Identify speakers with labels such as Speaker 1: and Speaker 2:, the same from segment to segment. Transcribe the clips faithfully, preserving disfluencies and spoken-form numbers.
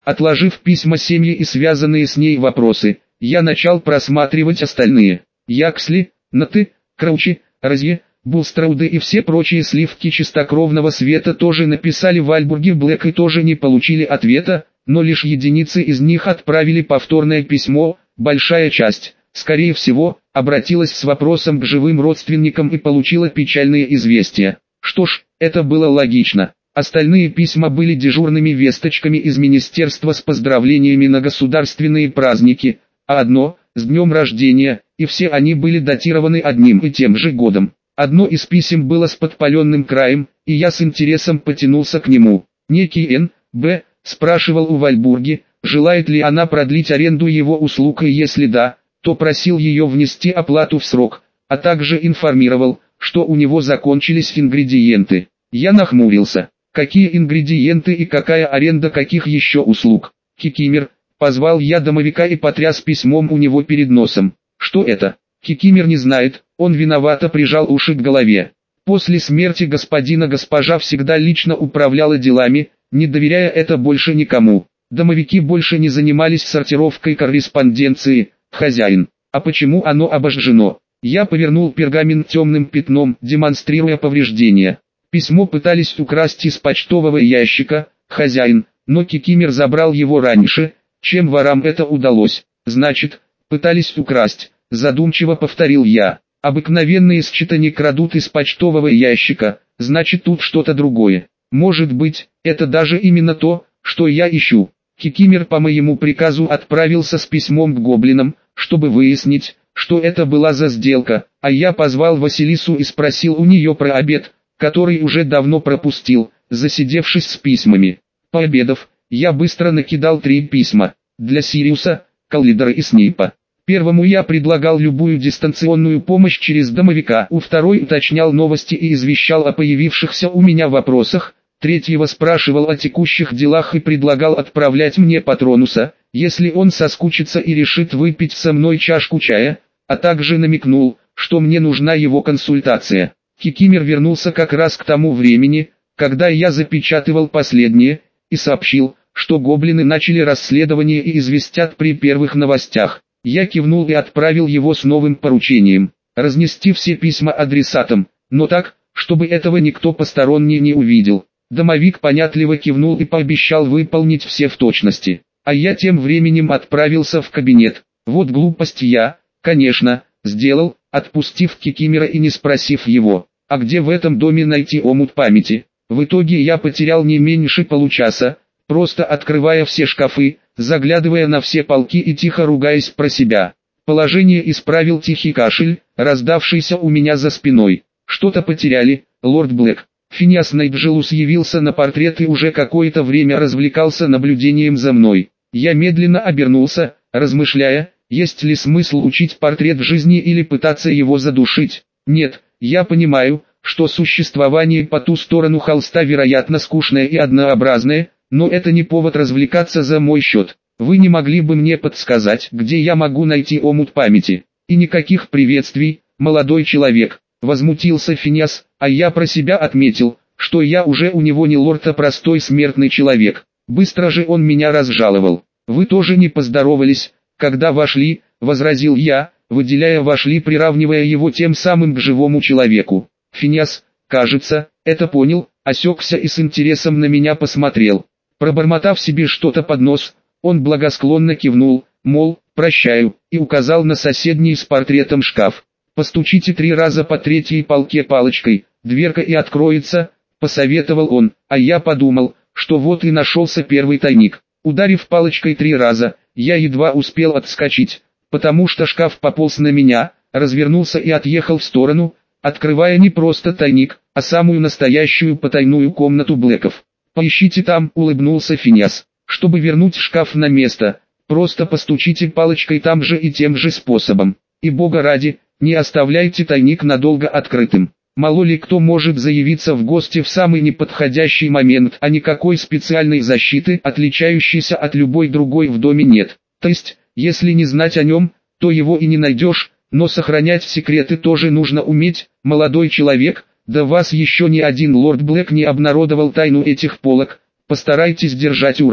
Speaker 1: Отложив письма семьи и связанные с ней вопросы, я начал просматривать остальные. Яксли, Наты, Краучи, Розье, Булстрауды и все прочие сливки чистокровного света тоже написали Вальбурге Блэк и тоже не получили ответа, но лишь единицы из них отправили повторное письмо. Большая часть, скорее всего, обратилась с вопросом к живым родственникам и получила печальные известия. Что ж, это было логично. Остальные письма были дежурными весточками из министерства с поздравлениями на государственные праздники, а одно – с днем рождения, и все они были датированы одним и тем же годом. Одно из писем было с подпаленным краем, и я с интересом потянулся к нему. Некий Н. Б. спрашивал у Вальбурги, желает ли она продлить аренду его услуг, и если да, то просил ее внести оплату в срок, а также информировал, что у него закончились ингредиенты. Я нахмурился. Какие ингредиенты и какая аренда каких еще услуг? Кикимер, позвал я домовика и потряс письмом у него перед носом. Что это? Кикимер не знает, он виновато прижал уши к голове. После смерти господина госпожа всегда лично управляла делами, не доверяя это больше никому. Домовики больше не занимались сортировкой корреспонденции. Хозяин, а почему оно обожжено? Я повернул пергамент темным пятном, демонстрируя повреждения. Письмо пытались украсть из почтового ящика, хозяин, но Кикимер забрал его раньше, чем ворам это удалось. Значит, пытались украсть, задумчиво повторил я. Обыкновенные счета не крадут из почтового ящика, значит тут что-то другое. Может быть, это даже именно то, что я ищу. Кикимер по моему приказу отправился с письмом к гоблинам, чтобы выяснить, что это была за сделка, а я позвал Василису и спросил у нее про обед, который уже давно пропустил, засидевшись с письмами. Пообедав, я быстро накидал три письма, для Сириуса, Каллидора и Снейпа. Первому я предлагал любую дистанционную помощь через домовика, у второй уточнял новости и извещал о появившихся у меня вопросах, третьего спрашивал о текущих делах и предлагал отправлять мне Патронуса, если он соскучится и решит выпить со мной чашку чая, а также намекнул, что мне нужна его консультация. Кикимер вернулся как раз к тому времени, когда я запечатывал последнее, и сообщил, что гоблины начали расследование и известят при первых новостях. Я кивнул и отправил его с новым поручением, разнести все письма адресатам, но так, чтобы этого никто посторонний не увидел. Домовик понятливо кивнул и пообещал выполнить все в точности, а я тем временем отправился в кабинет. Вот глупость я, конечно, сделал, отпустив Кикимера и не спросив его, а где в этом доме найти омут памяти. В итоге я потерял не меньше получаса, просто открывая все шкафы, заглядывая на все полки и тихо ругаясь про себя. Положение исправил тихий кашель, раздавшийся у меня за спиной. Что-то потеряли, лорд Блэк. Финиас Найджелус явился на портрет и уже какое-то время развлекался наблюдением за мной. Я медленно обернулся, размышляя, есть ли смысл учить портрет жизни или пытаться его задушить. Нет, я понимаю, что существование по ту сторону холста вероятно скучное и однообразное, но это не повод развлекаться за мой счет. Вы не могли бы мне подсказать, где я могу найти омут памяти? И никаких приветствий, молодой человек. Возмутился Финиас, а я про себя отметил, что я уже у него не лорд, а простой смертный человек. Быстро же он меня разжаловал. Вы тоже не поздоровались, когда вошли, возразил я, выделяя вошли, приравнивая его тем самым к живому человеку. Финиас, кажется, это понял, осекся и с интересом на меня посмотрел. Пробормотав себе что-то под нос, он благосклонно кивнул, мол, прощаю, и указал на соседний с портретом шкаф. «Постучите три раза по третьей полке палочкой, дверка и откроется», — посоветовал он, а я подумал, что вот и нашелся первый тайник. Ударив палочкой три раза, я едва успел отскочить, потому что шкаф пополз на меня, развернулся и отъехал в сторону, открывая не просто тайник, а самую настоящую потайную комнату Блэков. «Поищите там», — улыбнулся Финиас. «Чтобы вернуть шкаф на место, просто постучите палочкой там же и тем же способом. И бога ради, не оставляйте тайник надолго открытым. Мало ли кто может заявиться в гости в самый неподходящий момент, а никакой специальной защиты, отличающейся от любой другой, в доме нет. То есть, если не знать о нем, то его и не найдешь, но сохранять секреты тоже нужно уметь, молодой человек, да вас еще ни один лорд Блэк не обнародовал тайну этих полок, постарайтесь держать уровень».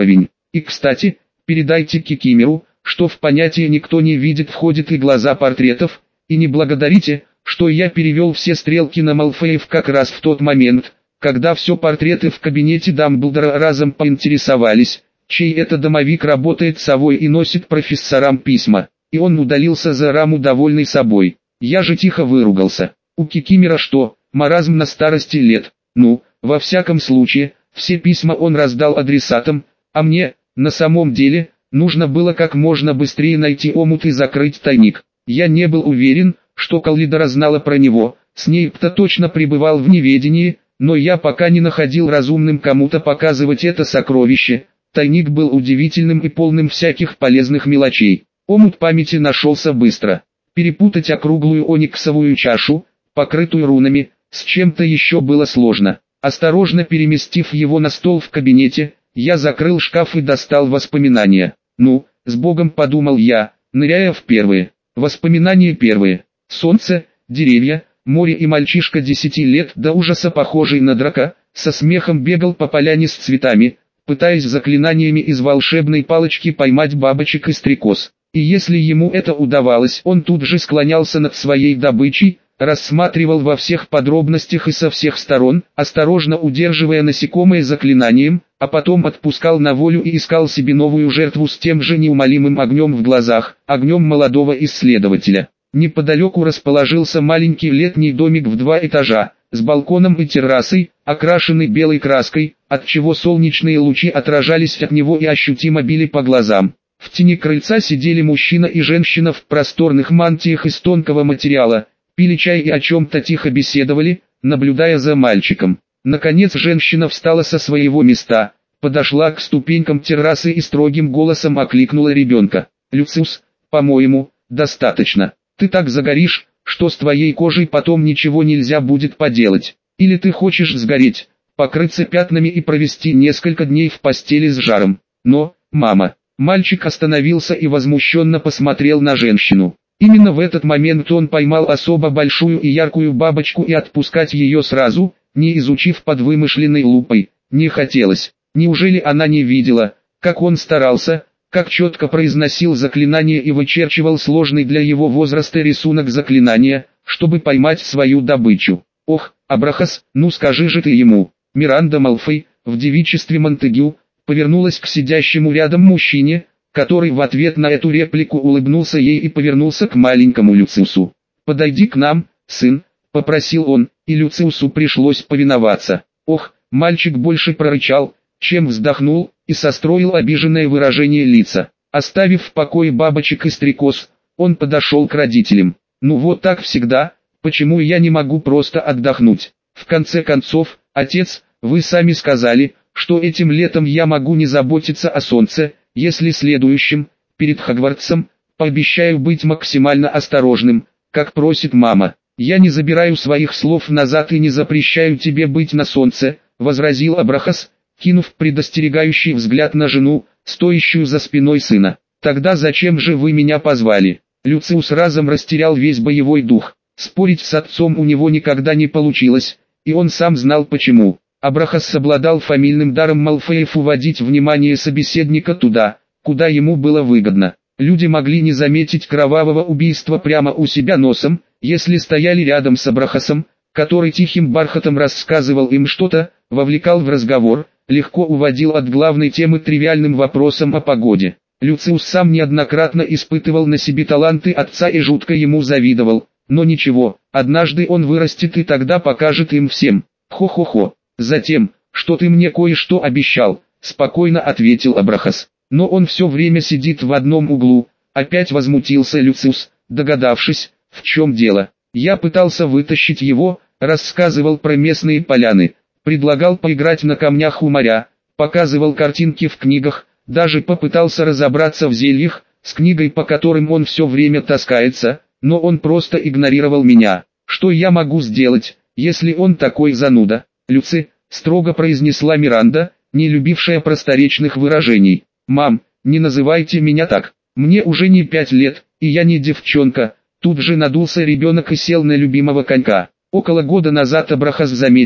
Speaker 1: И кстати, передайте Кикимеру, что в понятие никто не видит входит и глаза портретов, и не благодарите, что я перевел все стрелки на Малфоев как раз в тот момент, когда все портреты в кабинете Дамблдора разом поинтересовались, чей это домовик работает совой и носит профессорам письма, и он удалился за раму довольный собой. Я же тихо выругался. У Кикимера что, маразм на старости лет? Ну, во всяком случае, все письма он раздал адресатам, а мне, на самом деле, нужно было как можно быстрее найти омут и закрыть тайник. Я не был уверен, что Каллидора знала про него, Снейп-то точно пребывал в неведении, но я пока не находил разумным кому-то показывать это сокровище. Тайник был удивительным и полным всяких полезных мелочей. Омут памяти нашелся быстро. Перепутать округлую ониксовую чашу, покрытую рунами, с чем-то еще было сложно. Осторожно переместив его на стол в кабинете, я закрыл шкаф и достал воспоминания. Ну, с Богом, подумал я, ныряя в первые. Воспоминания первые. Солнце, деревья, море и мальчишка десяти лет до ужаса похожий на драка, со смехом бегал по поляне с цветами, пытаясь заклинаниями из волшебной палочки поймать бабочек и стрекоз. И если ему это удавалось, он тут же склонялся над своей добычей, рассматривал во всех подробностях и со всех сторон, осторожно удерживая насекомое заклинанием, а потом отпускал на волю и искал себе новую жертву с тем же неумолимым огнем в глазах, огнем молодого исследователя. Неподалеку расположился маленький летний домик в два этажа, с балконом и террасой, окрашенный белой краской, отчего солнечные лучи отражались от него и ощутимо били по глазам. В тени крыльца сидели мужчина и женщина в просторных мантиях из тонкого материала, пили чай и о чем-то тихо беседовали, наблюдая за мальчиком. Наконец женщина встала со своего места, подошла к ступенькам террасы и строгим голосом окликнула ребенка. «Люциус, по-моему, достаточно. Ты так загоришь, что с твоей кожей потом ничего нельзя будет поделать. Или ты хочешь сгореть, покрыться пятнами и провести несколько дней в постели с жаром. Но, мама...» Мальчик остановился и возмущенно посмотрел на женщину. Именно в этот момент он поймал особо большую и яркую бабочку, и отпускать ее сразу, не изучив под вымышленной лупой, не хотелось. Неужели она не видела, как он старался, как четко произносил заклинание и вычерчивал сложный для его возраста рисунок заклинания, чтобы поймать свою добычу? Ох, Абрахас, ну скажи же ты ему. Миранда Малфой, в девичестве Монтегю, повернулась к сидящему рядом мужчине, который в ответ на эту реплику улыбнулся ей и повернулся к маленькому Люциусу. «Подойди к нам, сын», — попросил он, и Люциусу пришлось повиноваться. Ох, мальчик больше прорычал, чем вздохнул, и состроил обиженное выражение лица. Оставив в покое бабочек и стрекоз, он подошел к родителям. «Ну вот так всегда, почему я не могу просто отдохнуть? В конце концов, отец, вы сами сказали, что этим летом я могу не заботиться о солнце, если следующим, перед Хогвартсом, пообещаю быть максимально осторожным, как просит мама. Я не забираю своих слов назад и не запрещаю тебе быть на солнце», — возразил Абрахас, кинув предостерегающий взгляд на жену, стоящую за спиной сына. «Тогда зачем же вы меня позвали?» Люциус разом растерял весь боевой дух. Спорить с отцом у него никогда не получилось, и он сам знал почему. Абрахас обладал фамильным даром Малфоев уводить внимание собеседника туда, куда ему было выгодно. Люди могли не заметить кровавого убийства прямо у себя носом, если стояли рядом с Абрахасом, который тихим бархатом рассказывал им что-то, вовлекал в разговор, легко уводил от главной темы тривиальным вопросом о погоде. Люциус сам неоднократно испытывал на себе таланты отца и жутко ему завидовал, но ничего, однажды он вырастет и тогда покажет им всем. «Хо-хо-хо. Затем, что ты мне кое-что обещал», — спокойно ответил Абрахас. «Но он все время сидит в одном углу», — опять возмутился Люциус, догадавшись, в чем дело. «Я пытался вытащить его, рассказывал про местные поляны, предлагал поиграть на камнях у моря, показывал картинки в книгах, даже попытался разобраться в зельях, с книгой по которым он все время таскается, но он просто игнорировал меня. Что я могу сделать, если он такой зануда?» «Люци», — строго произнесла Миранда, не любившая просторечных выражений. «Мам, не называйте меня так. Мне уже не пять лет, и я не девчонка». Тут же надулся ребенок и сел на любимого конька. Около года назад Абрахас заметил,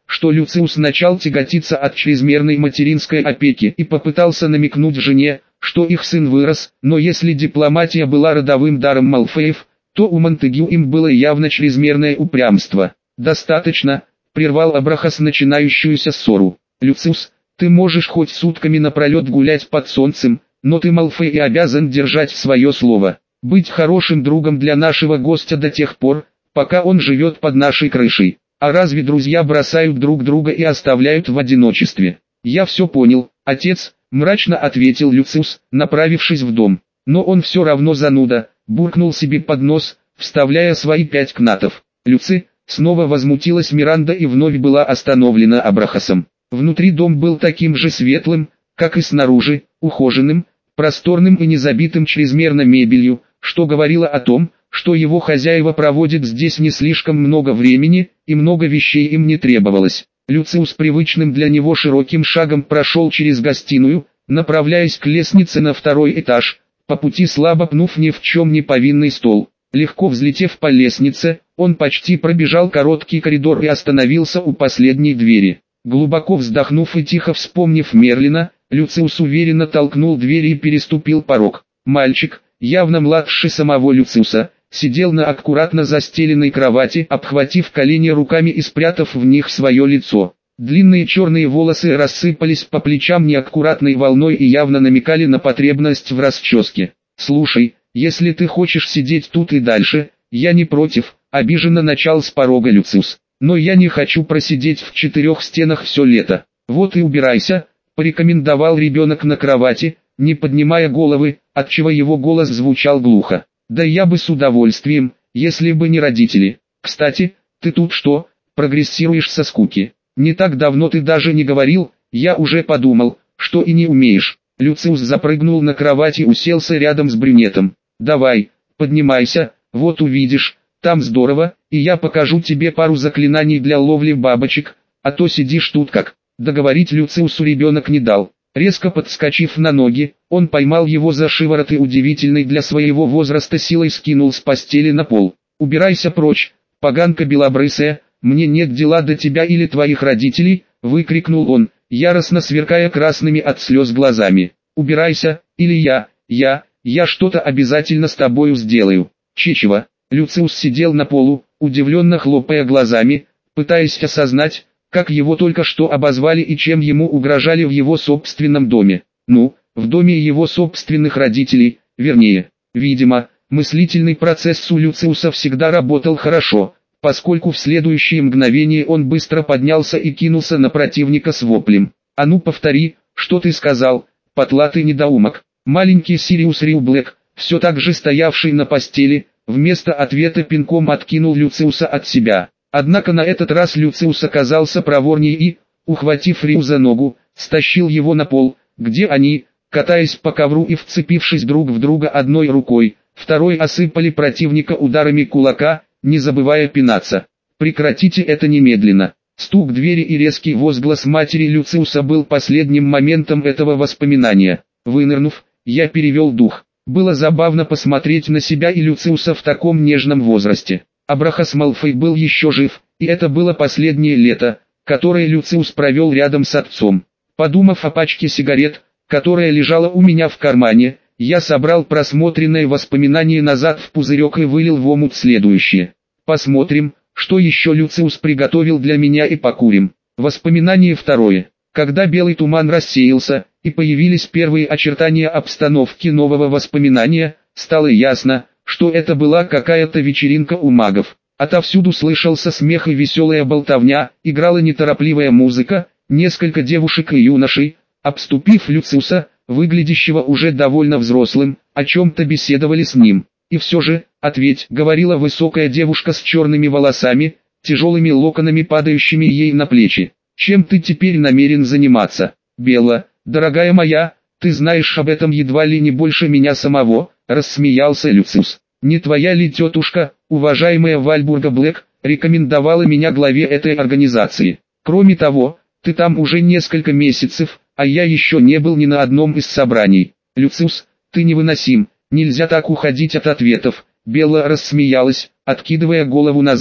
Speaker 1: что Люциус начал тяготиться от чрезмерной материнской опеки и попытался намекнуть жене, что их сын вырос, но если дипломатия была родовым даром Малфоев, то у Монтегю им было явно чрезмерное упрямство. «Достаточно», — прервал Абрахас начинающуюся ссору. «Люциус, ты можешь хоть сутками напролет гулять под солнцем, но ты, Малфой, и обязан держать свое слово. Быть хорошим другом для нашего гостя до тех пор, пока он живет под нашей крышей. А разве друзья бросают друг друга и оставляют в одиночестве?» «Я все понял, отец», — мрачно ответил Люциус, направившись в дом. «Но он все равно зануда», — буркнул себе под нос, вставляя свои пять кнатов. «Люци», — снова возмутилась Миранда и вновь была остановлена Абрахасом. Внутри дом был таким же светлым, как и снаружи, ухоженным, просторным и не забитым чрезмерно мебелью, что говорило о том, что его хозяева проводят здесь не слишком много времени, и много вещей им не требовалось. Люциус привычным для него широким шагом прошел через гостиную, направляясь к лестнице на второй этаж, по пути слабо пнув ни в чем не повинный стол. Легко взлетев по лестнице, он почти пробежал короткий коридор и остановился у последней двери. Глубоко вздохнув и тихо вспомнив Мерлина, Люциус уверенно толкнул дверь и переступил порог. Мальчик, явно младше самого Люциуса, сидел на аккуратно застеленной кровати, обхватив колени руками и спрятав в них свое лицо. Длинные черные волосы рассыпались по плечам неаккуратной волной и явно намекали на потребность в расческе. «Слушай, если ты хочешь сидеть тут и дальше, я не против», — обиженно начал с порога Люциус. «Но я не хочу просидеть в четырех стенах все лето. Вот и убирайся», — порекомендовал ребенок на кровати, не поднимая головы, отчего его голос звучал глухо. «Да я бы с удовольствием, если бы не родители. Кстати, ты тут что, прогрессируешь со скуки? Не так давно ты даже не говорил, я уже подумал, что и не умеешь». Люциус запрыгнул на кровать и уселся рядом с брюнетом. «Давай, поднимайся, вот увидишь, там здорово, и я покажу тебе пару заклинаний для ловли бабочек, а то сидишь тут как». Договорить Люциусу ребенок не дал. Резко подскочив на ноги, он поймал его за шиворот и удивительной для своего возраста силой скинул с постели на пол. «Убирайся прочь, поганка белобрысая, мне нет дела до тебя или твоих родителей», — выкрикнул он, яростно сверкая красными от слез глазами. «Убирайся, или я, я, я что-то обязательно с тобою сделаю». «Чичева». Люциус сидел на полу, удивленно хлопая глазами, пытаясь осознать, как его только что обозвали и чем ему угрожали в его собственном доме. Ну, в доме его собственных родителей, вернее. Видимо, мыслительный процесс у Люциуса всегда работал хорошо, поскольку в следующее мгновение он быстро поднялся и кинулся на противника с воплем. «А ну повтори, что ты сказал, потлатый недоумок». Маленький Сириус Рил Блэк, все так же стоявший на постели, вместо ответа пинком откинул Люциуса от себя. Однако на этот раз Люциус оказался проворнее и, ухватив Рил за ногу, стащил его на пол, где они, катаясь по ковру и вцепившись друг в друга одной рукой, второй осыпали противника ударами кулака, не забывая пинаться. «Прекратите это немедленно». Стук двери и резкий возглас матери Люциуса был последним моментом этого воспоминания. Вынырнув, я перевел дух. Было забавно посмотреть на себя и Люциуса в таком нежном возрасте. Абрахас Малфой был еще жив, и это было последнее лето, которое Люциус провел рядом с отцом. Подумав о пачке сигарет, которая лежала у меня в кармане, я собрал просмотренные воспоминания назад в пузырек и вылил в омут следующее. Посмотрим, что еще Люциус приготовил для меня, и покурим. Воспоминание второе. Когда белый туман рассеялся, и появились первые очертания обстановки нового воспоминания, стало ясно, что это была какая-то вечеринка у магов. Отовсюду слышался смех и веселая болтовня, играла неторопливая музыка, несколько девушек и юношей, обступив Люциуса, выглядящего уже довольно взрослым, о чем-то беседовали с ним. «И все же, ответь», — говорила высокая девушка с черными волосами, тяжелыми локонами, падающими ей на плечи. «Чем ты теперь намерен заниматься?» «Белла, дорогая моя, ты знаешь об этом едва ли не больше меня самого», — рассмеялся Люциус. «Не твоя ли тетушка, уважаемая Вальбурга Блэк, рекомендовала меня главе этой организации? Кроме того, ты там уже несколько месяцев, а я еще не был ни на одном из собраний». «Люциус, ты невыносим, нельзя так уходить от ответов», — Белла рассмеялась, откидывая голову назад.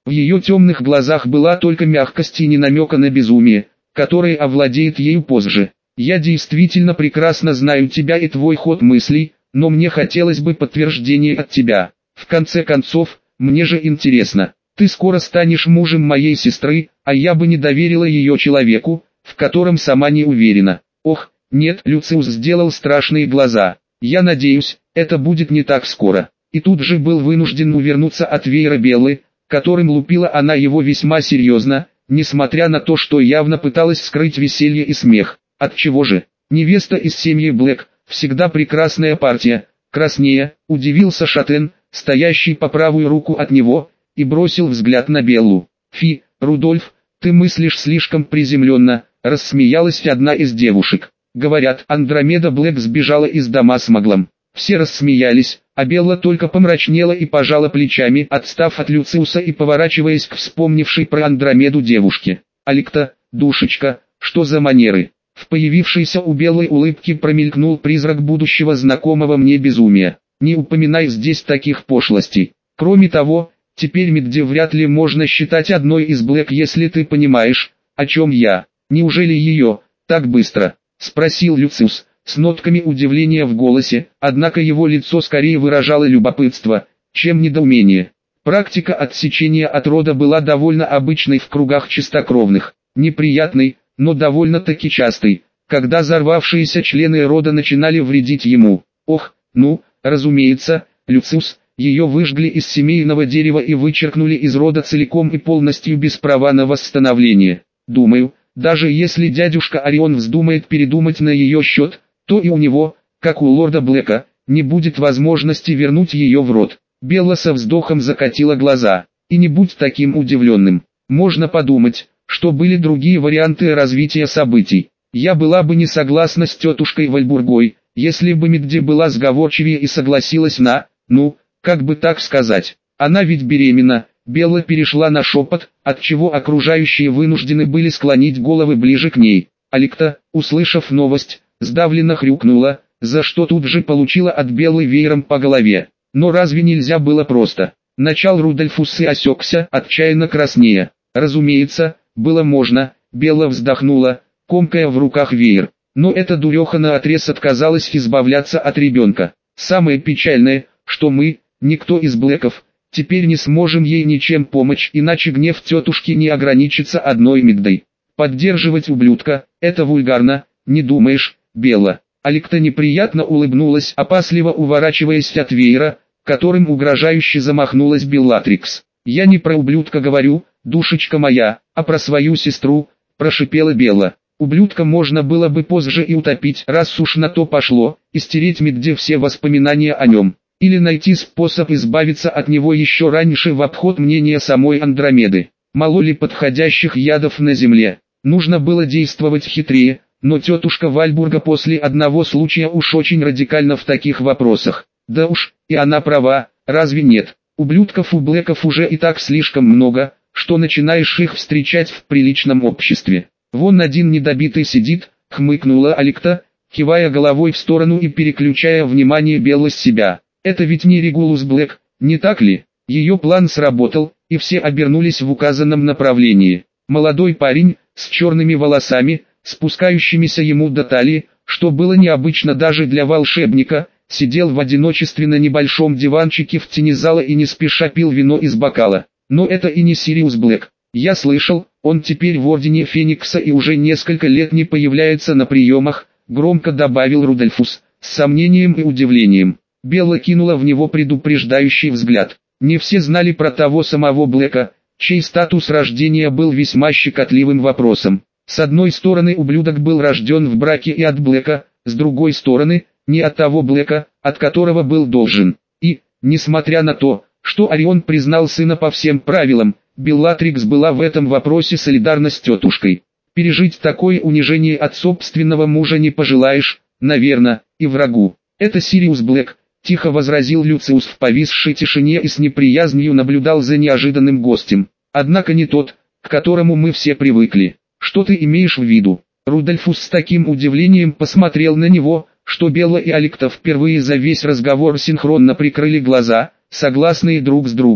Speaker 1: В ее темных глазах была только мягкость и ни намека на безумие, которое овладеет ею позже. «Я действительно прекрасно знаю тебя и твой ход мыслей, но мне хотелось бы подтверждения от тебя. В конце концов, мне же интересно. Ты скоро станешь мужем моей сестры, а я бы не доверила ее человеку, в котором сама не уверена». «Ох, нет», Люциус сделал страшные глаза. «Я надеюсь, это будет не так скоро». И тут же был вынужден увернуться от веера Беллы, которым лупила она его весьма серьезно, несмотря на то, что явно пыталась скрыть веселье и смех. Отчего же? Невеста из семьи Блэк, всегда прекрасная партия, краснея, удивился Шатен, стоящий по правую руку от него, и бросил взгляд на Беллу. «Фи, Рудольф, ты мыслишь слишком приземленно», рассмеялась одна из девушек. «Говорят, Андромеда Блэк сбежала из дома с Маглом». Все рассмеялись, а Белла только помрачнела и пожала плечами, отстав от Люциуса и поворачиваясь к вспомнившей про Андромеду девушке. «Аликта, душечка, что за манеры?» В появившейся у Белой улыбки промелькнул призрак будущего знакомого мне безумия. «Не упоминай здесь таких пошлостей. Кроме того, теперь Мидди вряд ли можно считать одной из Блэк, если ты понимаешь, о чем я. Неужели ее, так быстро?» — спросил Люциус, с нотками удивления в голосе, однако его лицо скорее выражало любопытство, чем недоумение. Практика отсечения от рода была довольно обычной в кругах чистокровных, неприятной, но довольно-таки частой, когда взорвавшиеся члены рода начинали вредить ему. Ох, ну, разумеется, Люциус, ее выжгли из семейного дерева и вычеркнули из рода целиком и полностью без права на восстановление. Думаю, даже если дядюшка Орион вздумает передумать на ее счет, то и у него, как у лорда Блэка, не будет возможности вернуть ее в род. Белла со вздохом закатила глаза. И не будь таким удивленным. Можно подумать, что были другие варианты развития событий. Я была бы не согласна с тетушкой Вальбургой, если бы Мидди была сговорчивее и согласилась на, ну, как бы так сказать. Она ведь беременна. Белла перешла на шепот, отчего окружающие вынуждены были склонить головы ближе к ней. Аликта, услышав новость, сдавленно хрюкнула, за что тут же получила от Беллы веером по голове. Но разве нельзя было просто? Начал Рудольфус и осекся, отчаянно краснея. Разумеется, было можно. Белла вздохнула, комкая в руках веер. Но эта дуреха наотрез отказалась избавляться от ребенка. Самое печальное, что мы, никто из Блэков, теперь не сможем ей ничем помочь, иначе гнев тетушки не ограничится одной Миддой. Поддерживать ублюдка, это вульгарно, не думаешь, Белла? Аликта неприятно улыбнулась, опасливо уворачиваясь от веера, которым угрожающе замахнулась Беллатрикс. «Я не про ублюдка говорю, душечка моя, а про свою сестру», – прошипела Белла. «Ублюдка можно было бы позже и утопить, раз уж на то пошло, и стереть Мидди все воспоминания о нем. Или найти способ избавиться от него еще раньше в обход мнения самой Андромеды. Мало ли подходящих ядов на земле. Нужно было действовать хитрее, но тетушка Вальбурга после одного случая уж очень радикально в таких вопросах. Да уж, и она права, разве нет? Ублюдков у Блэков уже и так слишком много, что начинаешь их встречать в приличном обществе. Вон один недобитый сидит», — хмыкнула Аликта, кивая головой в сторону и переключая внимание Беллы с себя. «Это ведь не Регулус Блэк, не так ли?» Ее план сработал, и все обернулись в указанном направлении. Молодой парень, с черными волосами, спускающимися ему до талии, что было необычно даже для волшебника, сидел в одиночестве на небольшом диванчике в тени зала и не спеша пил вино из бокала. Но это и не Сириус Блэк. Я слышал, он теперь в Ордене Феникса и уже несколько лет не появляется на приемах, громко добавил Рудольфус, с сомнением и удивлением. Белла кинула в него предупреждающий взгляд. Не все знали про того самого Блэка, чей статус рождения был весьма щекотливым вопросом. С одной стороны, ублюдок был рожден в браке и от Блэка, с другой стороны, не от того Блэка, от которого был должен. И, несмотря на то, что Орион признал сына по всем правилам, Беллатрикс была в этом вопросе солидарна с тетушкой. Пережить такое унижение от собственного мужа не пожелаешь, наверное, и врагу. «Это Сириус Блэк», — тихо возразил Люциус в повисшей тишине и с неприязнью наблюдал за неожиданным гостем. «Однако не тот, к которому мы все привыкли. Что ты имеешь в виду?» Рудольфус с таким удивлением посмотрел на него, что Белла и Аликта впервые за весь разговор синхронно прикрыли глаза, согласные друг с другом.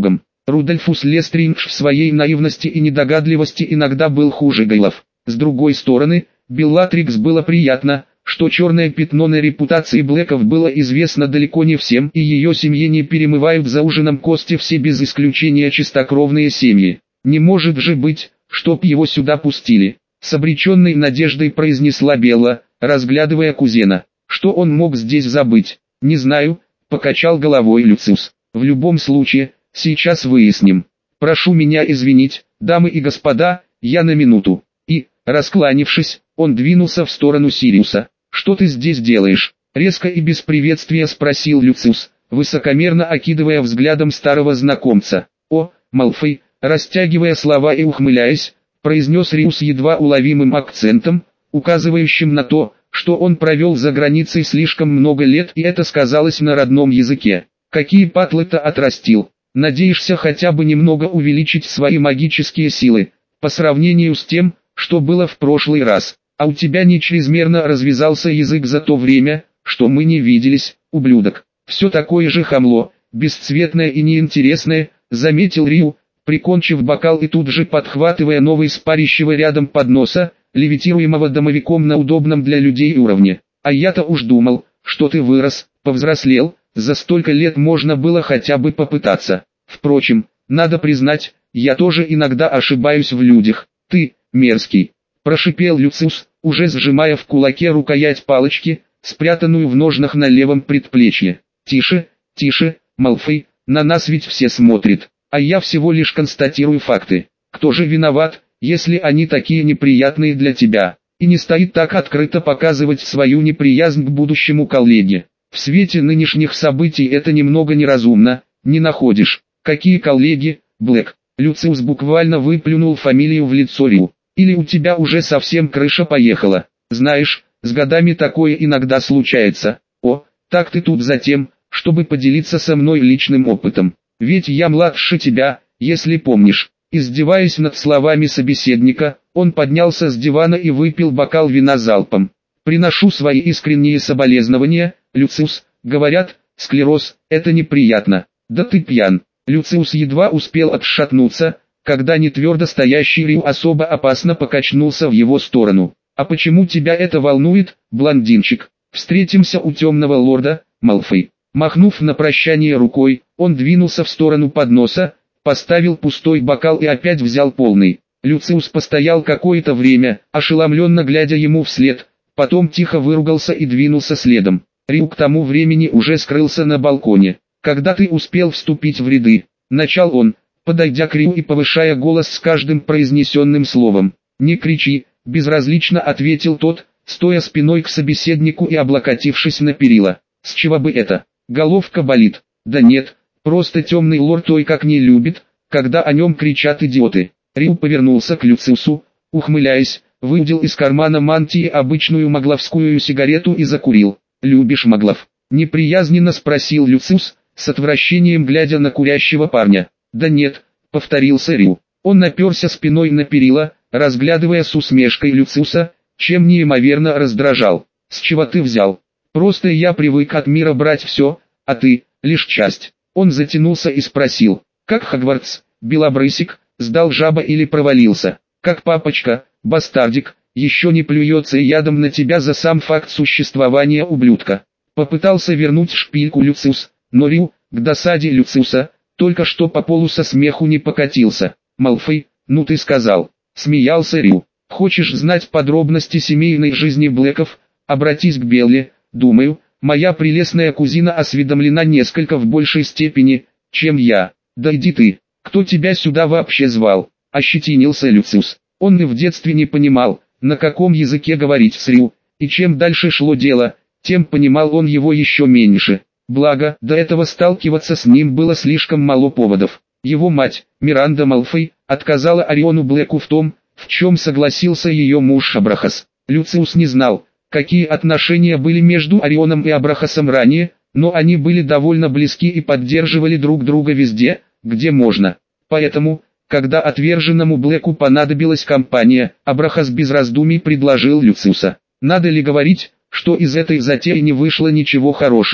Speaker 1: Рудольфус Лестриндж в своей наивности и недогадливости иногда был хуже Гейлов. С другой стороны, Беллатрикс было приятно, что черное пятно на репутации Блэков было известно далеко не всем, и ее семье не перемывают за ужином кости все без исключения чистокровные семьи. Не может же быть, чтоб его сюда пустили. С обреченной надеждой произнесла Белла, разглядывая кузена. Что он мог здесь забыть? Не знаю, покачал головой Люциус. В любом случае, сейчас выясним. Прошу меня извинить, дамы и господа, я на минуту. И, раскланившись, он двинулся в сторону Сириуса. Что ты здесь делаешь? Резко и без приветствия спросил Люциус, высокомерно окидывая взглядом старого знакомца. О, Малфой, растягивая слова и ухмыляясь, произнес Риус едва уловимым акцентом, указывающим на то, что он провел за границей слишком много лет, и это сказалось на родном языке. Какие патлы-то отрастил? Надеешься хотя бы немного увеличить свои магические силы, по сравнению с тем, что было в прошлый раз, а у тебя не чрезмерно развязался язык за то время, что мы не виделись, ублюдок. Все такое же хамло, бесцветное и неинтересное, заметил Риу, прикончив бокал и тут же подхватывая новый с парящего рядом подноса, левитируемого домовиком на удобном для людей уровне. А я-то уж думал, что ты вырос, повзрослел, за столько лет можно было хотя бы попытаться. Впрочем, надо признать, я тоже иногда ошибаюсь в людях. Ты, мерзкий, прошипел Люциус, уже сжимая в кулаке рукоять палочки, спрятанную в ножнах на левом предплечье. Тише, тише, Малфой, на нас ведь все смотрят, а я всего лишь констатирую факты. Кто же виноват, если они такие неприятные для тебя? И не стоит так открыто показывать свою неприязнь к будущему коллеге. В свете нынешних событий это немного неразумно, не находишь? Какие коллеги, Блэк? Люциус буквально выплюнул фамилию в лицо Риу. Или у тебя уже совсем крыша поехала? Знаешь, с годами такое иногда случается. О, так ты тут за тем, чтобы поделиться со мной личным опытом. Ведь я младше тебя, если помнишь. Издеваясь над словами собеседника, он поднялся с дивана и выпил бокал вина залпом. Приношу свои искренние соболезнования, Люциус. Говорят, склероз – это неприятно. Да ты пьян. Люциус едва успел отшатнуться, когда нетвердо стоящий Риу особо опасно покачнулся в его сторону. А почему тебя это волнует, блондинчик? Встретимся у темного лорда, Малфой. Махнув на прощание рукой, он двинулся в сторону подноса, поставил пустой бокал и опять взял полный. Люциус постоял какое-то время, ошеломленно глядя ему вслед, потом тихо выругался и двинулся следом. Риу к тому времени уже скрылся на балконе. Когда ты успел вступить в ряды? Начал он, подойдя к Риу и повышая голос с каждым произнесенным словом. Не кричи, безразлично ответил тот, стоя спиной к собеседнику и облокотившись на перила. С чего бы это? Головка болит. Да нет, просто темный лорд ой как не любит, когда о нем кричат идиоты. Риу повернулся к Люциусу, ухмыляясь, выудил из кармана мантии обычную магловскую сигарету и закурил. «Любишь маглов?» — неприязненно спросил Люциус, с отвращением глядя на курящего парня. «Да нет», — повторился Риу. Он наперся спиной на перила, разглядывая с усмешкой Люциуса, чем неимоверно раздражал. «С чего ты взял? Просто я привык от мира брать все, а ты — лишь часть». Он затянулся и спросил, как Хогвартс, белобрысик, сдал жаба или провалился? Как папочка, бастардик, еще не плюется ядом на тебя за сам факт существования ублюдка. Попытался вернуть шпильку Люциус, но Риу, к досаде Люциуса, только что по полу со смеху не покатился. «Малфой, ну ты сказал», — смеялся Риу. «Хочешь знать подробности семейной жизни Блэков? Обратись к Белле, думаю, моя прелестная кузина осведомлена несколько в большей степени, чем я. Да иди ты, кто тебя сюда вообще звал?» — ощетинился Люциус. Он и в детстве не понимал, на каком языке говорить с Риу, и чем дальше шло дело, тем понимал он его еще меньше. Благо, до этого сталкиваться с ним было слишком мало поводов. Его мать, Миранда Малфой, отказала Ориону Блэку в том, в чем согласился ее муж Абрахас. Люциус не знал, какие отношения были между Орионом и Абрахасом ранее, но они были довольно близки и поддерживали друг друга везде, где можно. Поэтому, когда отверженному Блэку понадобилась компания, Абрахас без раздумий предложил Люциуса. Надо ли говорить, что из этой затеи не вышло ничего хорошего?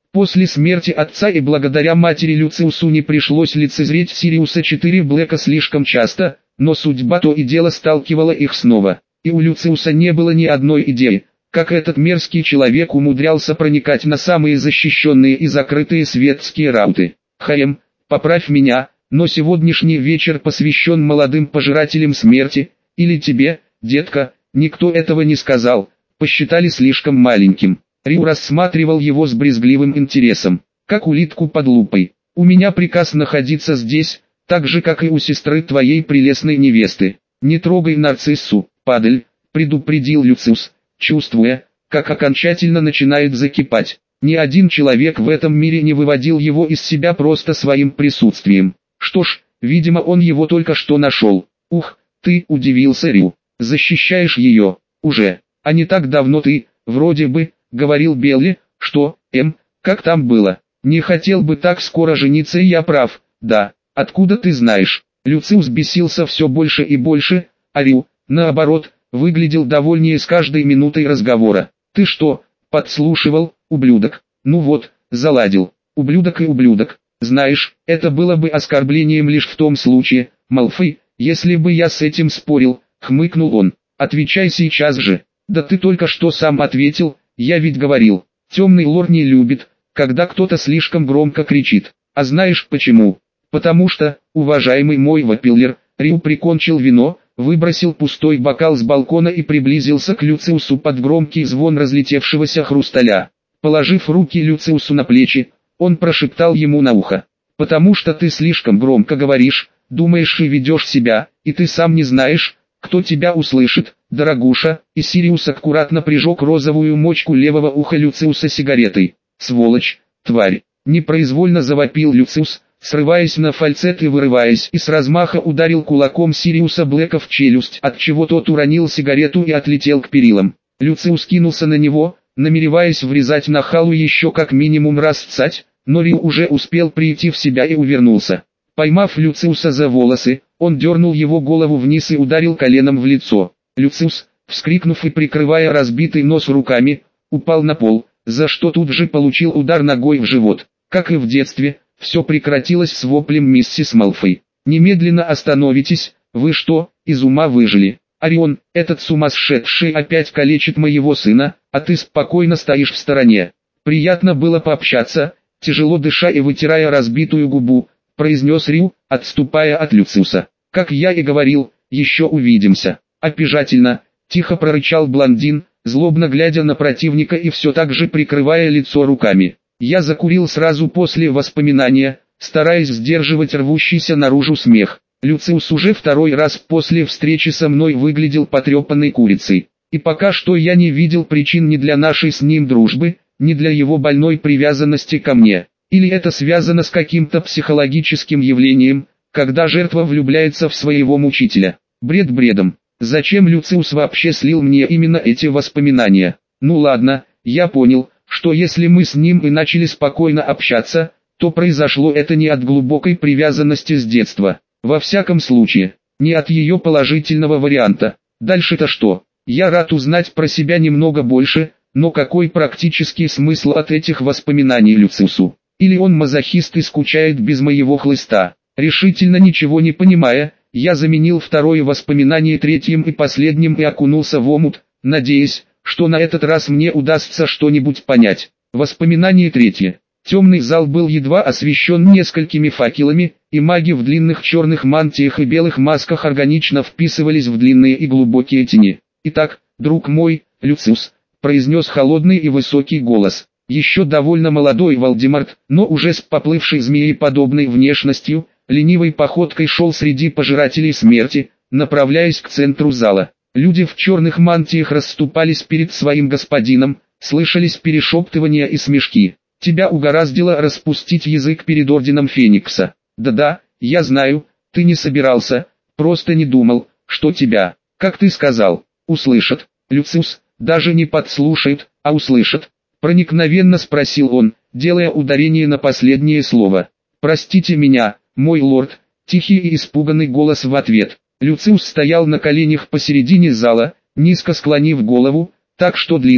Speaker 1: После смерти отца и благодаря матери Люциусу не пришлось лицезреть Сириуса четыре Блэка слишком часто, но судьба то и дело сталкивала их снова. И у Люциуса не было ни одной идеи, как этот мерзкий человек умудрялся проникать на самые защищенные и закрытые светские рауты. Хаем, поправь меня, но сегодняшний вечер посвящен молодым пожирателям смерти, или тебе, детка, никто этого не сказал, посчитали слишком маленьким. Рю рассматривал его с брезгливым интересом, как улитку под лупой. У меня приказ находиться здесь, так же как и у сестры твоей прелестной невесты. Не трогай нарциссу, падаль, предупредил Люциус, чувствуя, как окончательно начинает закипать. Ни один человек в этом мире не выводил его из себя просто своим присутствием. Что ж, видимо он его только что нашел. Ух, ты, удивился Рю, защищаешь ее, уже, а не так давно ты, вроде бы, говорил Белли, что, эм, как там было, не хотел бы так скоро жениться, и я прав, да, откуда ты знаешь? Люциус бесился все больше и больше, а Рю, наоборот, выглядел довольнее с каждой минутой разговора. Ты что, подслушивал, ублюдок? Ну вот, заладил, ублюдок и ублюдок. Знаешь, это было бы оскорблением лишь в том случае, Малфой, если бы я с этим спорил, хмыкнул он. Отвечай сейчас же. Да ты только что сам ответил, я ведь говорил, темный лорд не любит, когда кто-то слишком громко кричит. А знаешь почему? Потому что, уважаемый мой Вапиллер, Рю прикончил вино, выбросил пустой бокал с балкона и приблизился к Люциусу под громкий звон разлетевшегося хрусталя. Положив руки Люциусу на плечи, он прошептал ему на ухо. «Потому что ты слишком громко говоришь, думаешь и ведешь себя, и ты сам не знаешь, кто тебя услышит, дорогуша», и Сириус аккуратно прижег розовую мочку левого уха Люциуса сигаретой. «Сволочь, тварь!» Непроизвольно завопил Люциус, срываясь на фальцет и вырываясь, и с размаха ударил кулаком Сириуса Блэка в челюсть, отчего тот уронил сигарету и отлетел к перилам. Люциус кинулся на него, намереваясь врезать нахалу еще как минимум раз в цать, но Рю уже успел прийти в себя и увернулся. Поймав Люциуса за волосы, он дернул его голову вниз и ударил коленом в лицо. Люциус, вскрикнув и прикрывая разбитый нос руками, упал на пол, за что тут же получил удар ногой в живот. Как и в детстве, все прекратилось с воплем миссис Малфой. «Немедленно остановитесь, вы что, из ума выжили? Орион, этот сумасшедший опять калечит моего сына, а ты спокойно стоишь в стороне». «Приятно было пообщаться», тяжело дыша и вытирая разбитую губу, произнес Рю, отступая от Люциуса. «Как я и говорил, еще увидимся». «Обижательно», тихо прорычал блондин, злобно глядя на противника и все так же прикрывая лицо руками. Я закурил сразу после воспоминания, стараясь сдерживать рвущийся наружу смех. Люциус уже второй раз после встречи со мной выглядел потрепанной курицей. И пока что я не видел причин ни для нашей с ним дружбы, ни для его больной привязанности ко мне. Или это связано с каким-то психологическим явлением, когда жертва влюбляется в своего мучителя. Бред бредом. Зачем Люциус вообще слил мне именно эти воспоминания? Ну ладно, я понял, что если мы с ним и начали спокойно общаться, то произошло это не от глубокой привязанности с детства. Во всяком случае, не от ее положительного варианта. Дальше-то что? Я рад узнать про себя немного больше, но какой практический смысл от этих воспоминаний Люциусу? Или он мазохист и скучает без моего хлыста? Решительно ничего не понимая, я заменил второе воспоминание третьим и последним и окунулся в омут, надеясь, что на этот раз мне удастся что-нибудь понять. Воспоминание третье. Темный зал был едва освещен несколькими факелами, и маги в длинных черных мантиях и белых масках органично вписывались в длинные и глубокие тени. «Итак, друг мой, Люциус», произнес холодный и высокий голос. Еще довольно молодой Вальдемарт, но уже с поплывшей змееподобной внешностью, ленивой походкой шел среди пожирателей смерти, направляясь к центру зала. Люди в черных мантиях расступались перед своим господином, слышались перешептывания и смешки. «Тебя угораздило распустить язык перед орденом Феникса». «Да-да, я знаю, ты не собирался, просто не думал, что тебя, как ты сказал, услышат». «Люциус, даже не подслушает, а услышат?» Проникновенно спросил он, делая ударение на последнее слово. «Простите меня, мой лорд», тихий и испуганный голос в ответ. Люциус стоял на коленях посередине зала, низко склонив голову, так что длинные,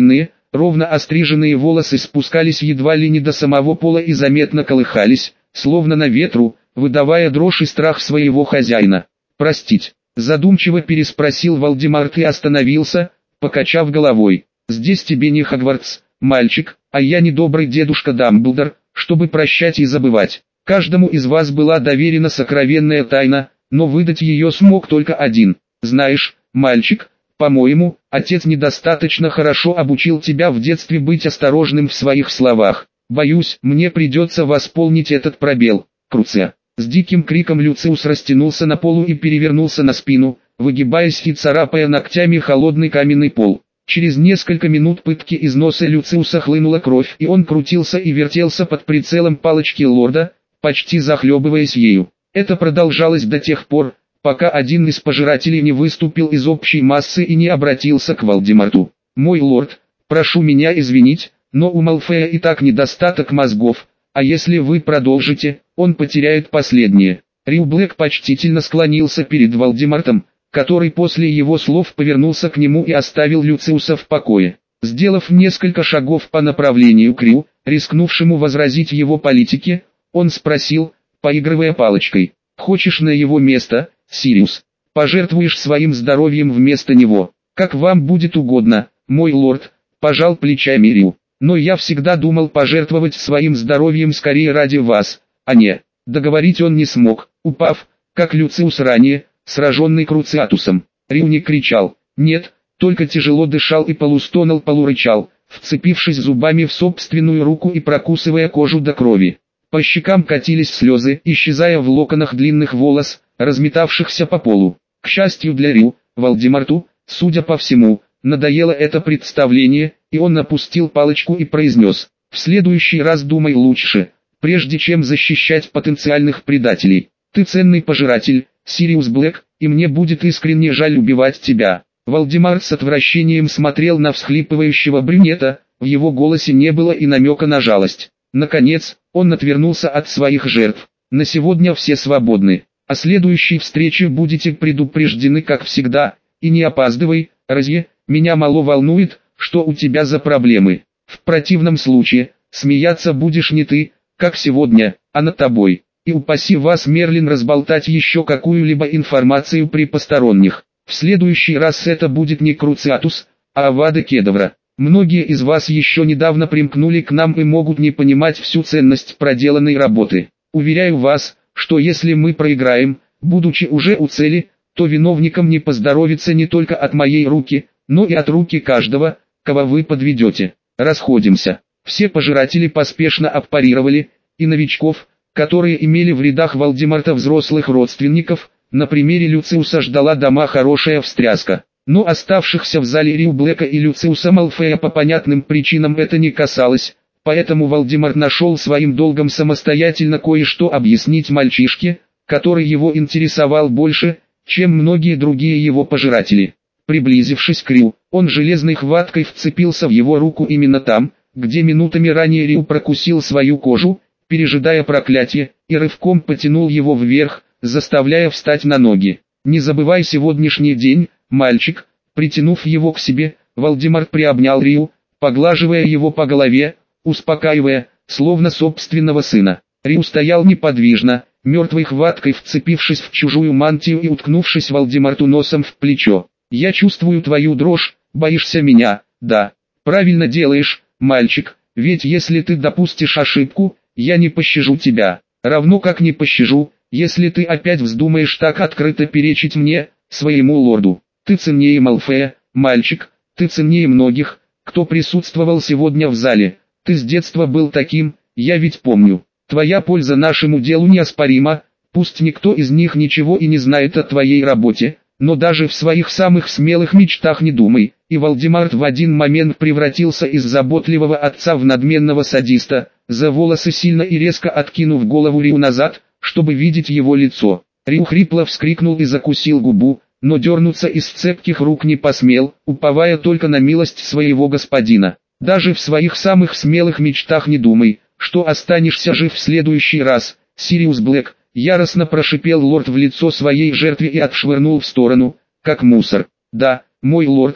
Speaker 1: ровно остриженные волосы спускались едва ли не до самого пола и заметно колыхались, словно на ветру, выдавая дрожь и страх своего хозяина. «Простить», — задумчиво переспросил Вальдемарт и остановился, покачав головой. «Здесь тебе не Хогвартс, мальчик, а я не добрый дедушка Дамблдор, чтобы прощать и забывать. Каждому из вас была доверена сокровенная тайна, но выдать ее смог только один. Знаешь, мальчик, по-моему, отец недостаточно хорошо обучил тебя в детстве быть осторожным в своих словах. Боюсь, мне придется восполнить этот пробел». Круция. С диким криком Люциус растянулся на полу и перевернулся на спину, выгибаясь и царапая ногтями холодный каменный пол. Через несколько минут пытки из носа Люциуса хлынула кровь, и он крутился и вертелся под прицелом палочки лорда, почти захлебываясь ею. Это продолжалось до тех пор, пока один из пожирателей не выступил из общей массы и не обратился к Вальдемарту. «Мой лорд, прошу меня извинить, но у Малфоя и так недостаток мозгов, а если вы продолжите, он потеряет последнее». Рю Блэк почтительно склонился перед Вальдемартом, который после его слов повернулся к нему и оставил Люциуса в покое. Сделав несколько шагов по направлению к Рю, рискнувшему возразить его политике, он спросил, поигрывая палочкой: «Хочешь на его место, Сириус? Пожертвуешь своим здоровьем вместо него? Как вам будет угодно, мой лорд», — пожал плечами Рю. «Но я всегда думал пожертвовать своим здоровьем скорее ради вас, а не...» Договорить он не смог, упав, как Люциус ранее, сраженный Круциатусом. Рю не кричал, нет, только тяжело дышал и полустонал полурычал, вцепившись зубами в собственную руку и прокусывая кожу до крови. По щекам катились слезы, исчезая в локонах длинных волос, разметавшихся по полу. К счастью для Рю, Вальдемарту, судя по всему, надоело это представление, и он опустил палочку и произнес: «В следующий раз думай лучше, прежде чем защищать потенциальных предателей. Ты ценный пожиратель, Сириус Блэк, и мне будет искренне жаль убивать тебя». Вальдемарт с отвращением смотрел на всхлипывающего брюнета, в его голосе не было и намека на жалость. Наконец, он отвернулся от своих жертв. «На сегодня все свободны. О следующей встрече будете предупреждены как всегда, и не опаздывай, Розье, меня мало волнует, что у тебя за проблемы. В противном случае, смеяться будешь не ты, как сегодня, а над тобой. И упаси вас, Мерлин, разболтать еще какую-либо информацию при посторонних. В следующий раз это будет не Круциатус, а Авада Кедавра. Многие из вас еще недавно примкнули к нам и могут не понимать всю ценность проделанной работы. Уверяю вас, что если мы проиграем, будучи уже у цели, то виновникам не поздоровится не только от моей руки, но и от руки каждого, кого вы подведете. Расходимся». Все пожиратели поспешно аппарировали, и новичков, которые имели в рядах Вальдемарта взрослых родственников, на примере Люциуса ждала дома хорошая встряска. Но оставшихся в зале Рю Блэка и Люциуса Малфоя по понятным причинам это не касалось, поэтому Вальдемарт нашел своим долгом самостоятельно кое-что объяснить мальчишке, который его интересовал больше, чем многие другие его пожиратели. Приблизившись к Рю, он железной хваткой вцепился в его руку именно там, где минутами ранее Рю прокусил свою кожу, пережидая проклятие, и рывком потянул его вверх, заставляя встать на ноги. «Не забывай сегодняшний день, мальчик», притянув его к себе, Вальдемарт приобнял Рю, поглаживая его по голове, успокаивая, словно собственного сына. Рю стоял неподвижно, мертвой хваткой вцепившись в чужую мантию и уткнувшись Вальдемарту носом в плечо. «Я чувствую твою дрожь, боишься меня, да? Правильно делаешь, мальчик, ведь если ты допустишь ошибку, я не пощажу тебя, равно как не пощажу, если ты опять вздумаешь так открыто перечить мне, своему лорду. Ты ценнее Малфоя, мальчик, ты ценнее многих, кто присутствовал сегодня в зале. Ты с детства был таким, я ведь помню. Твоя польза нашему делу неоспорима, пусть никто из них ничего и не знает о твоей работе, но даже в своих самых смелых мечтах не думай». И Вальдемарт в один момент превратился из заботливого отца в надменного садиста, за волосы сильно и резко откинув голову Рю назад, чтобы видеть его лицо. Рю хрипло вскрикнул и закусил губу, но дернуться из цепких рук не посмел, уповая только на милость своего господина. «Даже в своих самых смелых мечтах не думай, что останешься жив в следующий раз, Сириус Блэк», яростно прошипел лорд в лицо своей жертве и отшвырнул в сторону, как мусор. «Да, мой лорд»,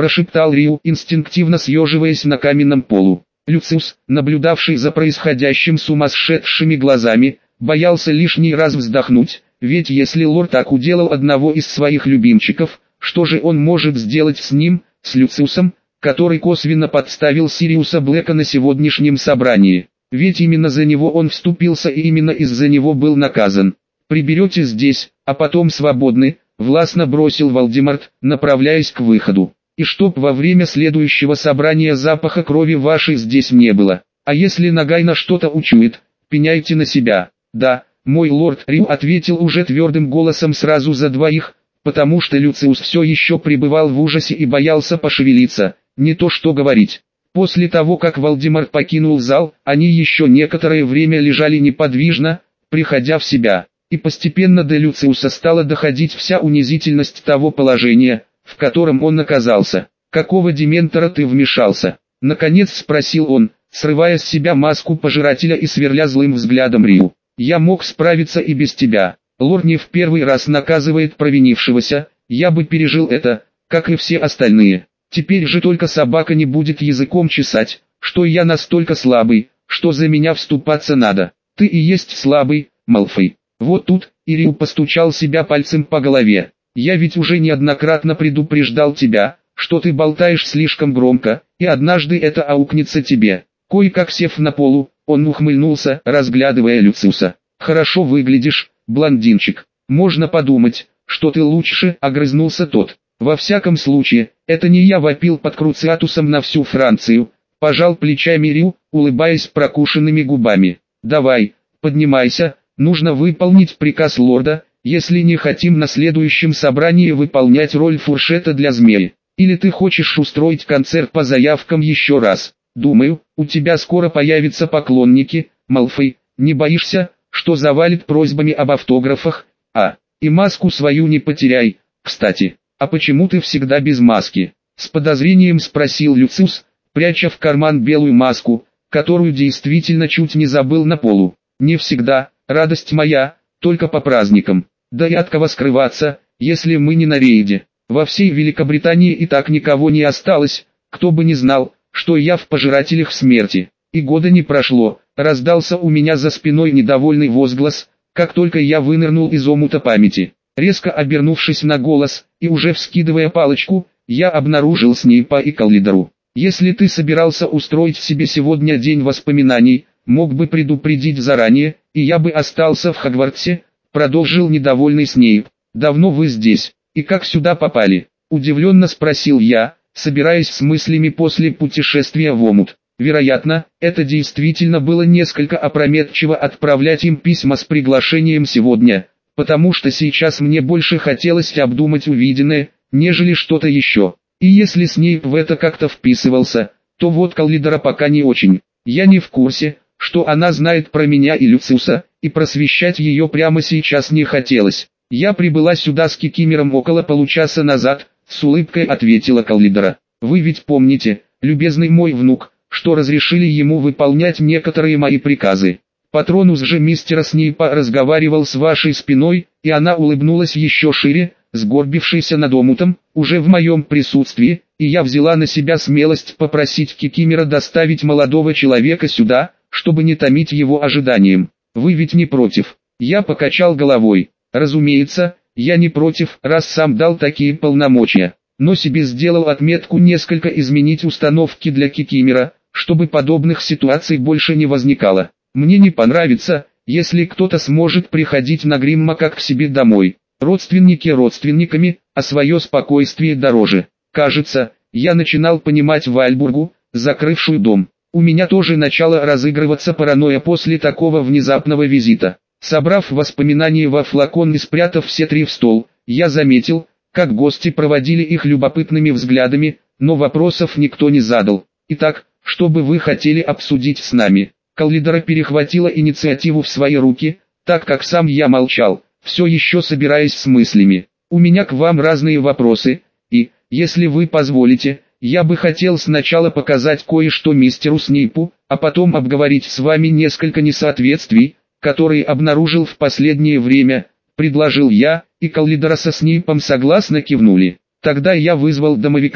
Speaker 1: прошептал Риу, инстинктивно съеживаясь на каменном полу. Люциус, наблюдавший за происходящим с сумасшедшими глазами, боялся лишний раз вздохнуть, ведь если лорд так уделал одного из своих любимчиков, что же он может сделать с ним, с Люциусом, который косвенно подставил Сириуса Блэка на сегодняшнем собрании? Ведь именно за него он вступился и именно из-за него был наказан. «Приберете здесь, а потом свободны», — властно бросил Волдеморт, направляясь к выходу. «И чтоб во время следующего собрания запаха крови вашей здесь не было. А если Нагайна что-то учует, пеняйте на себя». «Да, мой лорд», — Риу ответил уже твердым голосом сразу за двоих, потому что Люциус все еще пребывал в ужасе и боялся пошевелиться, не то что говорить. После того, как Волдеморт покинул зал, они еще некоторое время лежали неподвижно, приходя в себя. И постепенно до Люциуса стала доходить вся унизительность того положения, в котором он оказался. «Какого дементора ты вмешался?» — наконец спросил он, срывая с себя маску пожирателя и сверля злым взглядом Риу. «Я мог справиться и без тебя. Лорд не в первый раз наказывает провинившегося, я бы пережил это, как и все остальные. Теперь же только собака не будет языком чесать, что я настолько слабый, что за меня вступаться надо. Ты и есть слабый, Малфой». Вот тут Ириу постучал себя пальцем по голове. «Я ведь уже неоднократно предупреждал тебя, что ты болтаешь слишком громко, и однажды это аукнется тебе». Кое-как сев на полу, он ухмыльнулся, разглядывая Люциуса. «Хорошо выглядишь, блондинчик. Можно подумать, что ты лучше», — огрызнулся тот. «Во всяком случае, это не я вопил под Круциатусом на всю Францию», — пожал плечами Риу, улыбаясь прокушенными губами. «Давай, поднимайся. Нужно выполнить приказ лорда, если не хотим на следующем собрании выполнять роль фуршета для змеи. Или ты хочешь устроить концерт по заявкам еще раз? Думаю, у тебя скоро появятся поклонники, Малфой. Не боишься, что завалит просьбами об автографах? А, и маску свою не потеряй. Кстати, а почему ты всегда без маски?» С подозрением спросил Люциус, пряча в карман белую маску, которую действительно чуть не забыл на полу. «Не всегда. Радость моя, только по праздникам. Да и от кого скрываться, если мы не на рейде. Во всей Великобритании и так никого не осталось, кто бы не знал, что я в пожирателях смерти». И года не прошло, раздался у меня за спиной недовольный возглас, как только я вынырнул из омута памяти. Резко обернувшись на голос, и уже вскидывая палочку, я обнаружил Снейпа и Коллидору. «Если ты собирался устроить себе сегодня день воспоминаний, мог бы предупредить заранее, и я бы остался в Хогвартсе», — продолжил недовольный Снейп. «Давно вы здесь, и как сюда попали?» — удивленно спросил я, собираясь с мыслями после путешествия в омут. Вероятно, это действительно было несколько опрометчиво отправлять им письма с приглашением сегодня, потому что сейчас мне больше хотелось обдумать увиденное, нежели что-то еще. И если Снейп в это как-то вписывался, то вот Коллидора пока не очень. Я не в курсе, что она знает про меня и Люциуса, и просвещать ее прямо сейчас не хотелось. «Я прибыла сюда с Кикимером около получаса назад», — с улыбкой ответила Коллидора. «Вы ведь помните, любезный мой внук, что разрешили ему выполнять некоторые мои приказы. Патронус же мистера Снейпа разговаривал с вашей спиной», и она улыбнулась еще шире, сгорбившийся над омутом, уже в моем присутствии, и я взяла на себя смелость попросить Кикимера доставить молодого человека сюда, чтобы не томить его ожиданием. «Вы ведь не против?» Я покачал головой. «Разумеется, я не против, раз сам дал такие полномочия, но себе сделал отметку несколько изменить установки для Кикимера, чтобы подобных ситуаций больше не возникало. Мне не понравится, если кто-то сможет приходить на Гримма как к себе домой. Родственники родственниками, а свое спокойствие дороже. Кажется, я начинал понимать Вальбургу, закрывшую дом. У меня тоже начала разыгрываться паранойя после такого внезапного визита. Собрав воспоминания во флакон и спрятав все три в стол, я заметил, как гости проводили их любопытными взглядами, но вопросов никто не задал. «Итак, что бы вы хотели обсудить с нами?» Коллидора перехватила инициативу в свои руки, так как сам я молчал, все еще собираясь с мыслями. «У меня к вам разные вопросы, и, если вы позволите, я бы хотел сначала показать кое-что мистеру Снейпу, а потом обговорить с вами несколько несоответствий, которые обнаружил в последнее время», — предложил я, и Коллидора со Снейпом согласно кивнули. Тогда я вызвал домовика.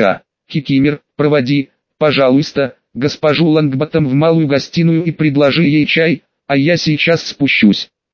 Speaker 1: Кикимер, проводи, пожалуйста, госпожу Лонгботтом в малую гостиную и предложи ей чай, а я сейчас спущусь.